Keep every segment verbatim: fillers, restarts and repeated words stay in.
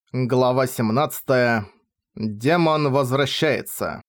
Глава семнадцатая. Демон возвращается.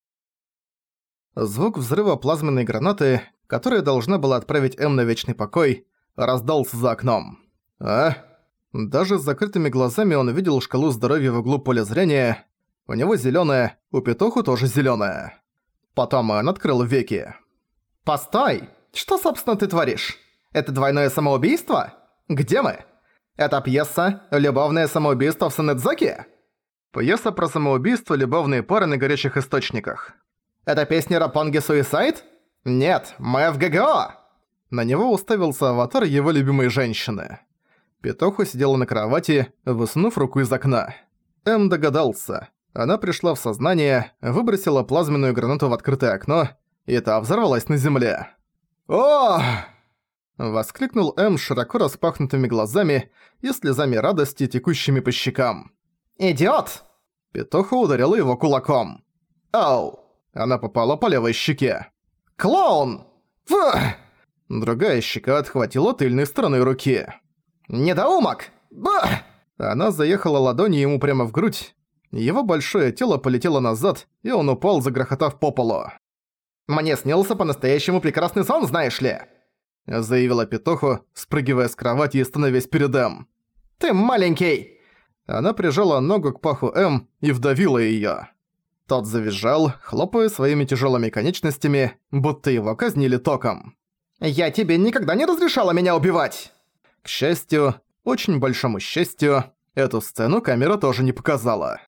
Звук взрыва плазменной гранаты, которая должна была отправить М на вечный покой, раздался за окном. А? Даже с закрытыми глазами он видел шкалу здоровья в углу поля зрения. У него зелёная, у Петуху тоже зелёная. Потом он открыл веки. «Постой! Что, собственно, ты творишь? Это двойное самоубийство? Где мы? Это пьеса «Любовное самоубийство в Санэдзаки»? Пьеса про самоубийство любовные пары на горячих источниках. Это песня Рапонги Суисайд? Нет, мы в ГГО!» На него уставился аватар его любимой женщины. Петуха сидела на кровати, высунув руку из окна. М догадался. Она пришла в сознание, выбросила плазменную гранату в открытое окно, и та взорвалась на земле. «О!» Воскликнул М широко распахнутыми глазами и слезами радости, текущими по щекам. «Идиот!» Петуха ударила его кулаком. «Ау!» Она попала по левой щеке. «Клоун!» Фух! Другая щека отхватила тыльной стороной руки. «Недоумок!» Бах! Она заехала ладонью ему прямо в грудь. Его большое тело полетело назад, и он упал, загрохотав по полу. «Мне снился по-настоящему прекрасный сон, знаешь ли!» Заявила Петуху, спрыгивая с кровати и становясь перед М. «Ты маленький!» Она прижала ногу к паху М и вдавила её. Тот завизжал, хлопая своими тяжёлыми конечностями, будто его казнили током. «Я тебе никогда не разрешала меня убивать!» К счастью, очень большому счастью, эту сцену камера тоже не показала.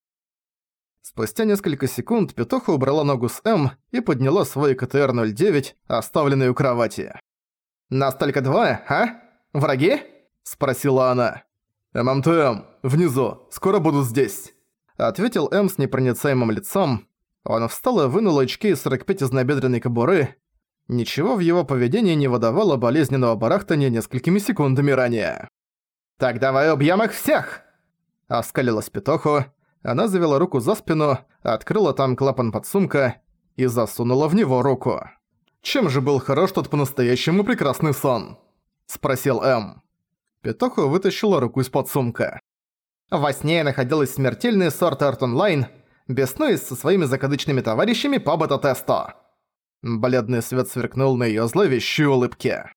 Спустя несколько секунд Петуха убрала ногу с М и подняла свой К Т Р ноль девять, оставленный у кровати. «Нас только двое, а? Враги?» – спросила она. «М М Т М, внизу, скоро буду здесь», – ответил М с непроницаемым лицом. Он встал и вынул очки из сорок пять из набедренной кобуры. Ничего в его поведении не выдавало болезненного барахтания несколькими секундами ранее. «Так давай убьем их всех!» – оскалилась Петуху. Она завела руку за спину, открыла там клапан подсумка и засунула в него руку. «Чем же был хорош тот по-настоящему прекрасный сон?» – спросил М. Петуха вытащила руку из подсумка. Во сне находилась смертельный сорт Арт Онлайн, беснуясь со своими закадычными товарищами по бета-тесту. Бледный свет сверкнул на её зловещей улыбке.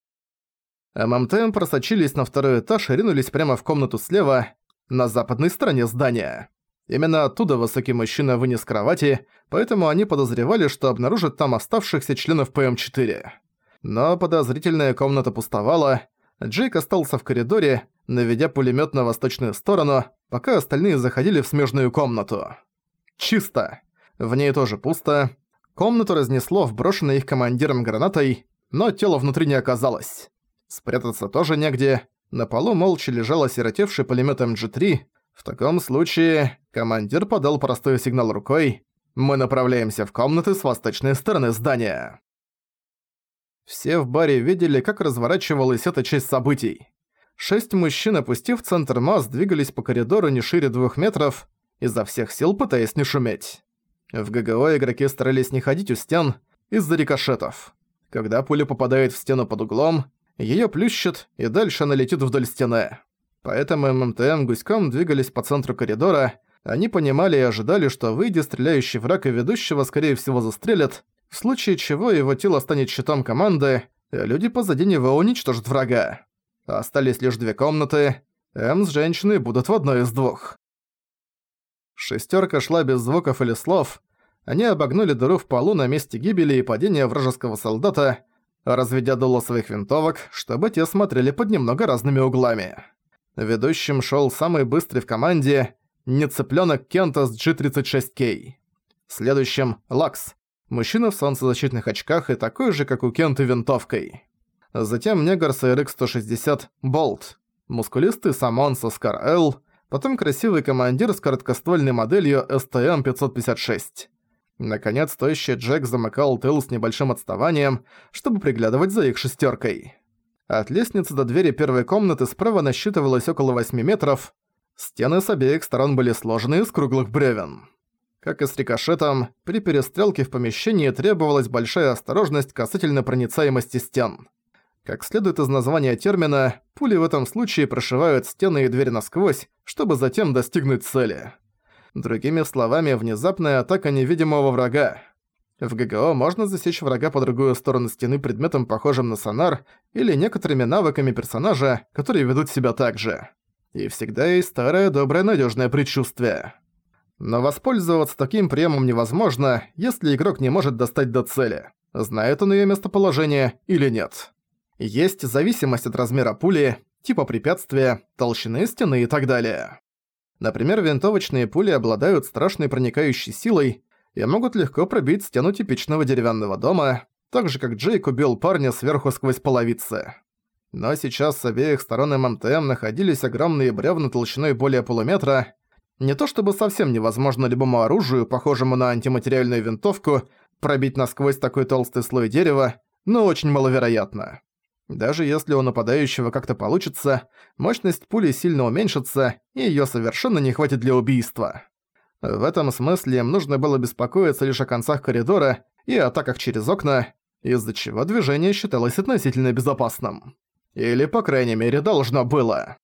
М М Т М просочились на второй этаж и ринулись прямо в комнату слева, на западной стороне здания. Именно оттуда высокий мужчина вынес кровати, поэтому они подозревали, что обнаружат там оставшихся членов П М четыре. Но подозрительная комната пустовала. Джейк остался в коридоре, наведя пулемёт на восточную сторону, пока остальные заходили в смежную комнату. Чисто. В ней тоже пусто. Комнату разнесло в брошенной их командиром гранатой, но тела внутри не оказалось. Спрятаться тоже негде. На полу молча лежал осиротевший пулемёт М G три. В таком случае командир подал простой сигнал рукой. Мы направляемся в комнаты с восточной стороны здания. Все в баре видели, как разворачивалась эта часть событий. Шесть мужчин, опустив центр масс, двигались по коридору не шире двух метров, изо всех сил пытаясь не шуметь. В Г Г О игроки старались не ходить у стен из-за рикошетов. Когда пуля попадает в стену под углом, её плющит, и дальше она летит вдоль стены. Поэтому М М Т М гуськом двигались по центру коридора. Они понимали и ожидали, что, выйдя стреляющий враг и ведущего, скорее всего, застрелят, в случае чего его тело станет щитом команды, а люди позади него уничтожат врага. Остались лишь две комнаты. М с женщиной будут в одной из двух. Шестёрка шла без звуков или слов. Они обогнули дыру в полу на месте гибели и падения вражеского солдата, разведя дуло своих винтовок, чтобы те смотрели под немного разными углами. Ведущим шёл самый быстрый в команде нецыплёнок Кента с G тридцать шесть К. Следующим — Лакс, мужчина в солнцезащитных очках и такой же, как у Кента, винтовкой. Затем негр с Р Х сто шестьдесят Болт, мускулистый Самон со Скар Л, потом красивый командир с короткоствольной моделью С Т М пятьсот пятьдесят шесть. Наконец, тощий Джек замыкал тыл с небольшим отставанием, чтобы приглядывать за их шестёркой. От лестницы до двери первой комнаты справа насчитывалось около восьми метров. Стены с обеих сторон были сложены из круглых бревен. Как и с рикошетом, при перестрелке в помещении требовалась большая осторожность касательно проницаемости стен. Как следует из названия термина, пули в этом случае прошивают стены и двери насквозь, чтобы затем достигнуть цели. Другими словами, внезапная атака невидимого врага. В ГГО можно засечь врага по другую сторону стены предметом, похожим на сонар, или некоторыми навыками персонажа, которые ведут себя так же. И всегда есть старое доброе надежное предчувствие. Но воспользоваться таким приемом невозможно, если игрок не может достать до цели, знает он её местоположение или нет. Есть зависимость от размера пули, типа препятствия, толщины стены и так далее. Например, винтовочные пули обладают страшной проникающей силой и могут легко пробить стену типичного деревянного дома, так же как Джейк убил парня сверху сквозь половицы. Но сейчас с обеих сторон эм эм тэ эм находились огромные бревна толщиной более полуметра. Не то чтобы совсем невозможно любому оружию, похожему на антиматериальную винтовку, пробить насквозь такой толстый слой дерева, но очень маловероятно. Даже если у нападающего как-то получится, мощность пули сильно уменьшится, и её совершенно не хватит для убийства. В этом смысле им нужно было беспокоиться лишь о концах коридора и атаках через окна, из-за чего движение считалось относительно безопасным. Или, по крайней мере, должно было.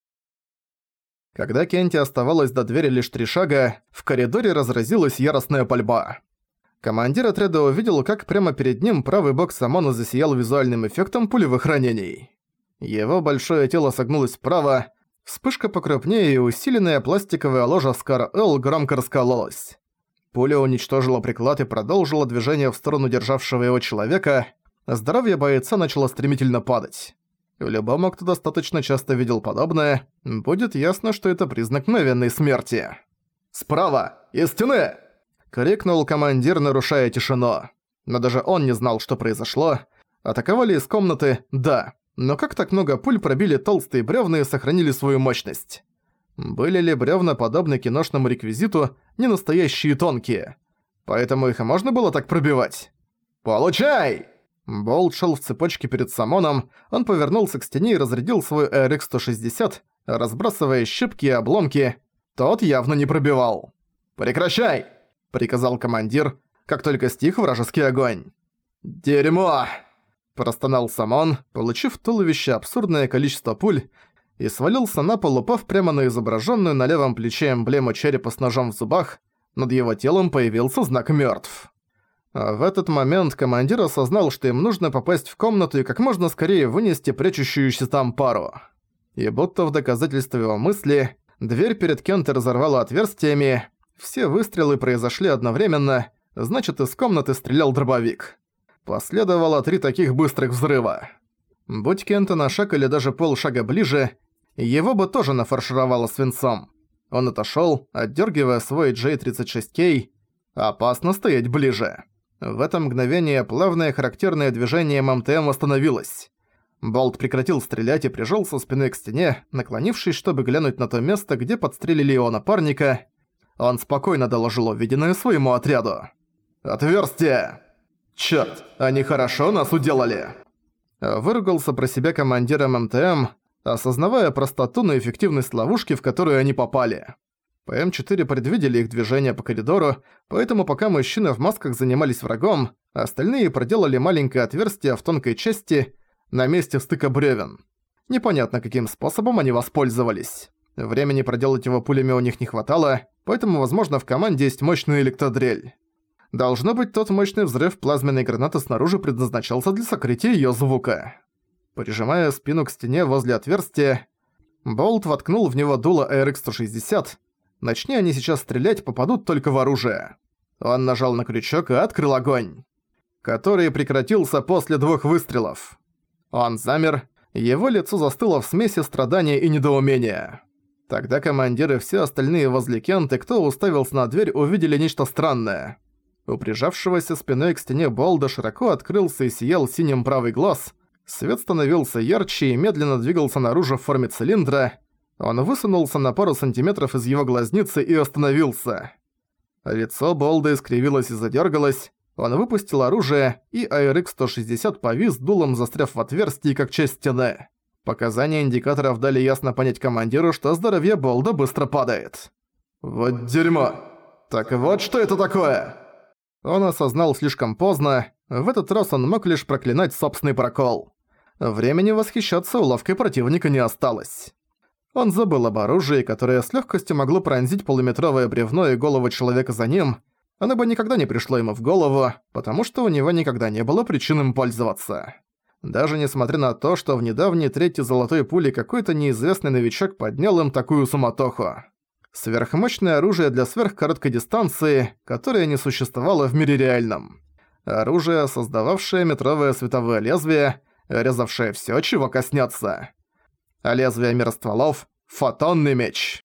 Когда Кенти оставалось до двери лишь три шага, в коридоре разразилась яростная пальба. Командир отряда увидел, как прямо перед ним правый бок Самона засиял визуальным эффектом пулевых ранений. Его большое тело согнулось вправо, вспышка покрупнее и усиленная пластиковая ложа Скар-Эл громко раскололась. Пуля уничтожила приклад и продолжила движение в сторону державшего его человека, здоровье бойца начало стремительно падать. Любому, кто достаточно часто видел подобное, будет ясно, что это признак мгновенной смерти. «Справа! Из стены!» — крикнул командир, нарушая тишину. Но даже он не знал, что произошло. Атаковали из комнаты, да, но как так много пуль пробили толстые бревна и сохранили свою мощность? Были ли бревна подобны киношному реквизиту, не настоящие тонкие? Поэтому их и можно было так пробивать? «Получай!» Болт шел в цепочке перед Самоном, он повернулся к стене и разрядил свой эр икс сто шестьдесят, разбрасывая щепки и обломки. Тот явно не пробивал. «Прекращай!» — приказал командир, как только стих вражеский огонь. «Дерьмо!» — простонал Самон, получив в туловище абсурдное количество пуль, и свалился на пол, упав прямо на изображенную на левом плече эмблему черепа с ножом в зубах. Над его телом появился знак «Мёртв». А в этот момент командир осознал, что им нужно попасть в комнату и как можно скорее вынести прячущуюся там пару. И будто в доказательство его мысли, дверь перед Кентой разорвала отверстиями, все выстрелы произошли одновременно, значит, из комнаты стрелял дробовик. Последовало три таких быстрых взрыва. Будь Кента на шаг или даже полшага ближе, его бы тоже нафаршировало свинцом. Он отошёл, отдёргивая свой джей тридцать шесть кей. Опасно стоять ближе. В это мгновение плавное характерное движение эм эм тэ эм остановилось. Болт прекратил стрелять и прижался спиной к стене, наклонившись, чтобы глянуть на то место, где подстрелили его напарника. Он спокойно доложил увиденное своему отряду. «Отверстие! Чёрт, они хорошо нас уделали!» Выругался про себя командир эм эм тэ эм, осознавая простоту и эффективность ловушки, в которую они попали. пэ эм четыре предвидели их движение по коридору, поэтому пока мужчины в масках занимались врагом, остальные проделали маленькое отверстие в тонкой части на месте стыка бревен. Непонятно, каким способом они воспользовались. Времени проделать его пулями у них не хватало, поэтому, возможно, в команде есть мощная электродрель. Должно быть, тот мощный взрыв плазменной гранаты снаружи предназначался для сокрытия её звука. Прижимая спину к стене возле отверстия, Болт воткнул в него дуло эр икс сто шестьдесят. Начни они сейчас стрелять, попадут только в оружие. Он нажал на крючок и открыл огонь, который прекратился после двух выстрелов. Он замер, его лицо застыло в смеси страдания и недоумения. Тогда командиры и все остальные возле Кенты, кто уставился на дверь, увидели нечто странное. У прижавшегося спиной к стене Болда широко открылся и сиял синим правый глаз. Свет становился ярче и медленно двигался наружу в форме цилиндра. Он высунулся на пару сантиметров из его глазницы и остановился. Лицо Болда искривилось и задергалось. Он выпустил оружие, и эй эр икс сто шестьдесят повис дулом, застряв в отверстии, как часть стены. Показания индикаторов дали ясно понять командиру, что здоровье Болда быстро падает. «Вот дерьмо! Так вот что это такое!» Он осознал слишком поздно, в этот раз он мог лишь проклинать собственный прокол. Времени восхищаться уловкой противника не осталось. Он забыл об оружии, которое с легкостью могло пронзить полуметровое бревно и голову человека за ним. Оно бы никогда не пришло ему в голову, потому что у него никогда не было причин им пользоваться. Даже несмотря на то, что в недавней третьей золотой пуле какой-то неизвестный новичок поднял им такую суматоху. Сверхмощное оружие для сверхкороткой дистанции, которое не существовало в мире реальном. Оружие, создававшее метровое световое лезвие, резавшее всё, чего коснётся. А лезвие миростволов — фотонный меч.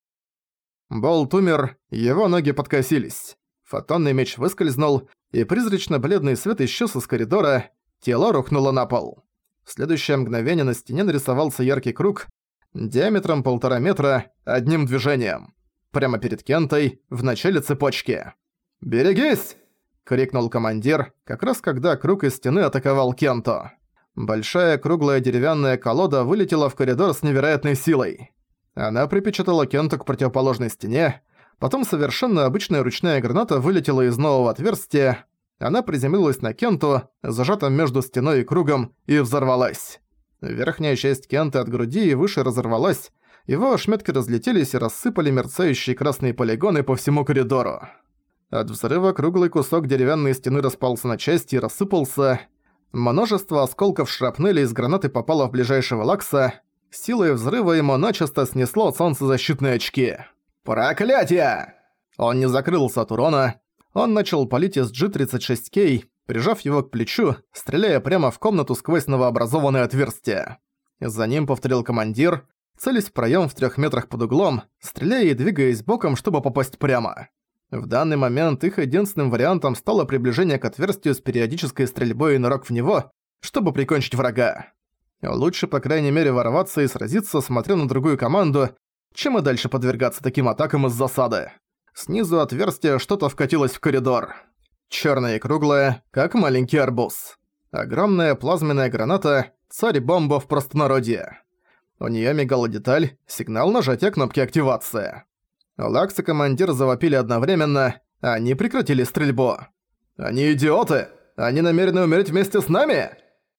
Болт умер, его ноги подкосились. Фотонный меч выскользнул, и призрачно-бледный свет исчез из коридора, тело рухнуло на пол. В следующее мгновение на стене нарисовался яркий круг, диаметром полтора метра, одним движением. Прямо перед Кентой, в начале цепочки. «Берегись!» — крикнул командир, как раз когда круг из стены атаковал Кенту. Большая круглая деревянная колода вылетела в коридор с невероятной силой. Она припечатала Кенту к противоположной стене, потом совершенно обычная ручная граната вылетела из нового отверстия, она приземлилась на Кенту, зажатом между стеной и кругом, и взорвалась. Верхняя часть Кенты от груди и выше разорвалась, его ошметки разлетелись и рассыпали мерцающие красные полигоны по всему коридору. От взрыва круглый кусок деревянной стены распался на части и рассыпался. Множество осколков шрапнели из гранаты попало в ближайшего Лакса. Силой взрыва ему начисто снесло солнцезащитные очки. «Проклятие!» Он не закрылся от урона. Он начал палить из джи тридцать шесть кей, прижав его к плечу, стреляя прямо в комнату сквозь новообразованное отверстие. За ним повторил командир, целясь в проём в трёх метрах под углом, стреляя и двигаясь боком, чтобы попасть прямо. В данный момент их единственным вариантом стало приближение к отверстию с периодической стрельбой и нырок в него, чтобы прикончить врага. Лучше, по крайней мере, ворваться и сразиться, смотря на другую команду, чем и дальше подвергаться таким атакам из засады. Снизу отверстия что-то вкатилось в коридор. Чёрное и круглое, как маленький арбуз. Огромная плазменная граната, царь-бомба в простонародье. У неё мигала деталь, сигнал нажатия кнопки активации. Лакс и командир завопили одновременно, они прекратили стрельбу. «Они идиоты! Они намерены умереть вместе с нами?»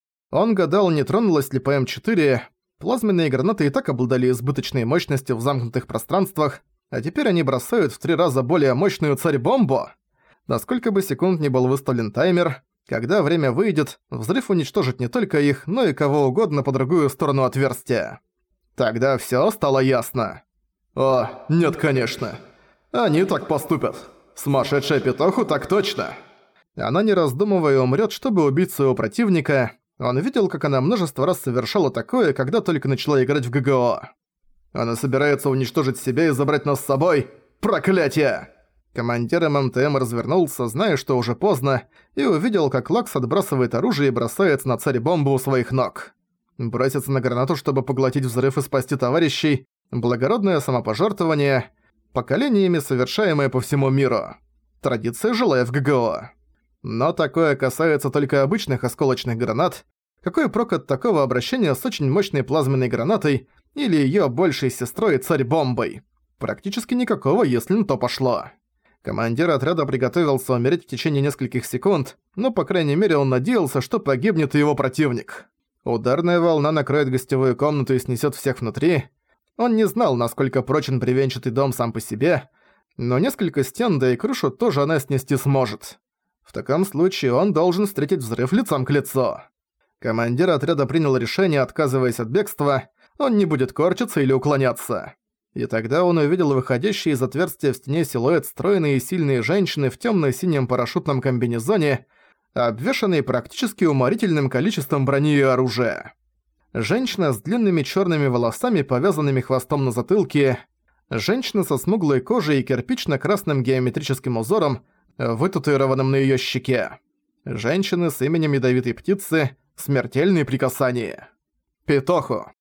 Он гадал, не тронулась ли Пэ Эм четыре. Плазменные гранаты и так обладали избыточной мощностью в замкнутых пространствах, а теперь они бросают в три раза более мощную царь-бомбу. Насколько бы секунд ни был выставлен таймер, когда время выйдет, взрыв уничтожит не только их, но и кого угодно по другую сторону отверстия. Тогда всё стало ясно. «О, нет, конечно. Они так поступят. Сумасшедшая петуху так точно». Она, не раздумывая, умрёт, чтобы убить своего противника. Он видел, как она множество раз совершала такое, когда только начала играть в Гэ Гэ О. Она собирается уничтожить себя и забрать нас с собой. Проклятие! Командир эм эм тэ эм развернулся, зная, что уже поздно, и увидел, как Лакс отбрасывает оружие и бросается на царь-бомбу у своих ног. Броситься на гранату, чтобы поглотить взрыв и спасти товарищей – благородное самопожертвование, поколениями совершаемое по всему миру. Традиция жилая в Гэ Гэ О. Но такое касается только обычных осколочных гранат. Какой прок от такого обращения с очень мощной плазменной гранатой или её большей сестрой царь-бомбой? Практически никакого, если на то пошло. Командир отряда приготовился умереть в течение нескольких секунд, но, по крайней мере, он надеялся, что погибнет и его противник. Ударная волна накроет гостевую комнату и снесёт всех внутри. Он не знал, насколько прочен бревенчатый дом сам по себе, но несколько стен, да и крышу тоже она снести сможет. В таком случае он должен встретить взрыв лицом к лицу. Командир отряда принял решение, отказываясь от бегства, он не будет корчиться или уклоняться. И тогда он увидел выходящий из отверстия в стене силуэт стройной и сильной женщины в тёмно-синем парашютном комбинезоне, обвешанной практически уморительным количеством брони и оружия. Женщина с длинными чёрными волосами, повязанными хвостом на затылке. Женщина со смуглой кожей и кирпично-красным геометрическим узором, вытатуированным на её щеке. Женщины с именем ядовитой птицы, смертельные прикасания. Петоху.